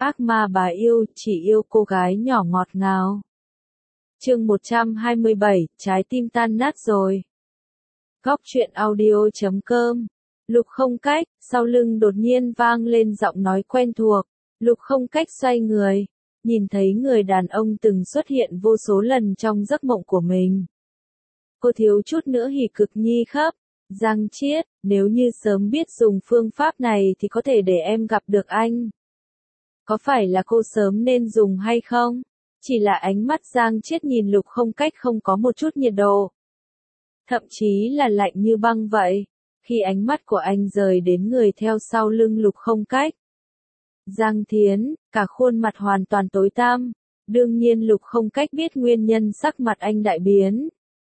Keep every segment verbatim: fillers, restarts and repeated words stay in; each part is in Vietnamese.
Ác ma bà yêu, chỉ yêu cô gái nhỏ ngọt ngào. Chương một trăm hai mươi bảy, trái tim tan nát rồi. Góc truyện audio chấm com. Lục Không Cách, sau lưng đột nhiên vang lên giọng nói quen thuộc. Lục Không Cách xoay người, nhìn thấy người đàn ông từng xuất hiện vô số lần trong giấc mộng của mình. Cô thiếu chút nữa hỉ cực nhi khắp. Giang Chiết, nếu như sớm biết dùng phương pháp này thì có thể để em gặp được anh. Có phải là cô sớm nên dùng hay không? Chỉ là ánh mắt Giang Chiết nhìn Lục Không Cách không có một chút nhiệt độ. Thậm chí là lạnh như băng vậy, khi ánh mắt của anh rời đến người theo sau lưng Lục Không Cách. Giang Thiến, cả khuôn mặt hoàn toàn tối tăm, đương nhiên Lục Không Cách biết nguyên nhân sắc mặt anh đại biến.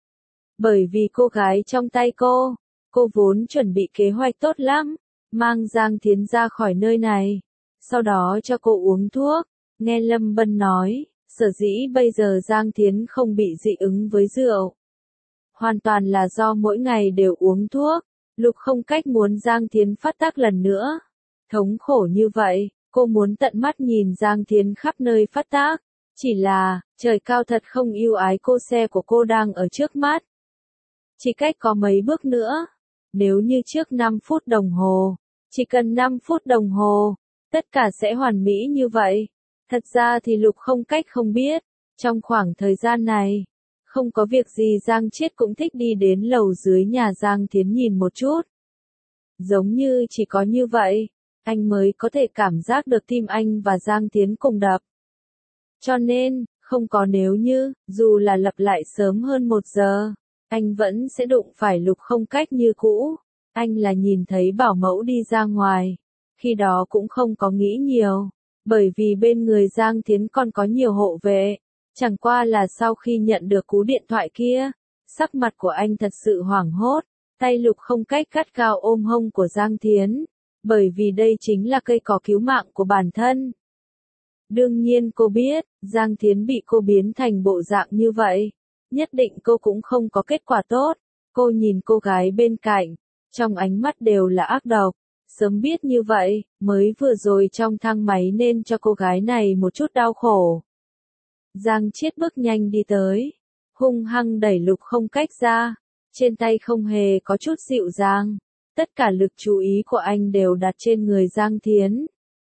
Bởi vì cô gái trong tay cô, cô vốn chuẩn bị kế hoạch tốt lắm, mang Giang Thiến ra khỏi nơi này, sau đó cho cô uống thuốc. Nghe Lâm Bân nói, sở dĩ bây giờ Giang Thiến không bị dị ứng với rượu, hoàn toàn là do mỗi ngày đều uống thuốc. Lục Không Cách muốn Giang Thiến phát tác lần nữa. Thống khổ như vậy, cô muốn tận mắt nhìn Giang Thiến khắp nơi phát tác. Chỉ là, trời cao thật không yêu ái cô, xe của cô đang ở trước mắt. Chỉ cách có mấy bước nữa. Nếu như trước năm phút đồng hồ, chỉ cần năm phút đồng hồ, tất cả sẽ hoàn mỹ như vậy. Thật ra thì Lục Không Cách không biết, trong khoảng thời gian này, không có việc gì Giang Chiết cũng thích đi đến lầu dưới nhà Giang Thiến nhìn một chút. Giống như chỉ có như vậy, anh mới có thể cảm giác được tim anh và Giang Thiến cùng đập. Cho nên, không có nếu như, dù là lặp lại sớm hơn một giờ, anh vẫn sẽ đụng phải Lục Không Cách như cũ. Anh là nhìn thấy bảo mẫu đi ra ngoài, khi đó cũng không có nghĩ nhiều, bởi vì bên người Giang Thiến còn có nhiều hộ vệ. Chẳng qua là sau khi nhận được cú điện thoại kia, sắc mặt của anh thật sự hoảng hốt, tay Lục Không Cách gắt gao ôm hông của Giang Thiến, bởi vì đây chính là cây cỏ cứu mạng của bản thân. Đương nhiên cô biết, Giang Thiến bị cô biến thành bộ dạng như vậy, nhất định cô cũng không có kết quả tốt. Cô nhìn cô gái bên cạnh, trong ánh mắt đều là ác độc. Sớm biết như vậy, mới vừa rồi trong thang máy nên cho cô gái này một chút đau khổ. Giang Chiết bước nhanh đi tới, hung hăng đẩy Lục Không Cách ra, trên tay không hề có chút dịu dàng, tất cả lực chú ý của anh đều đặt trên người Giang Thiến.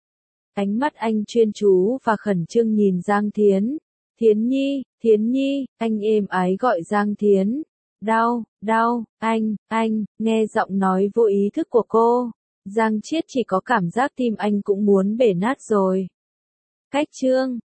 Ánh mắt anh chuyên chú và khẩn trương nhìn Giang Thiến. Thiến Nhi, Thiến Nhi, anh êm ái gọi Giang Thiến. Đau, đau, anh, anh, nghe giọng nói vô ý thức của cô, Giang Chiết chỉ có cảm giác tim anh cũng muốn bể nát rồi. Cách chương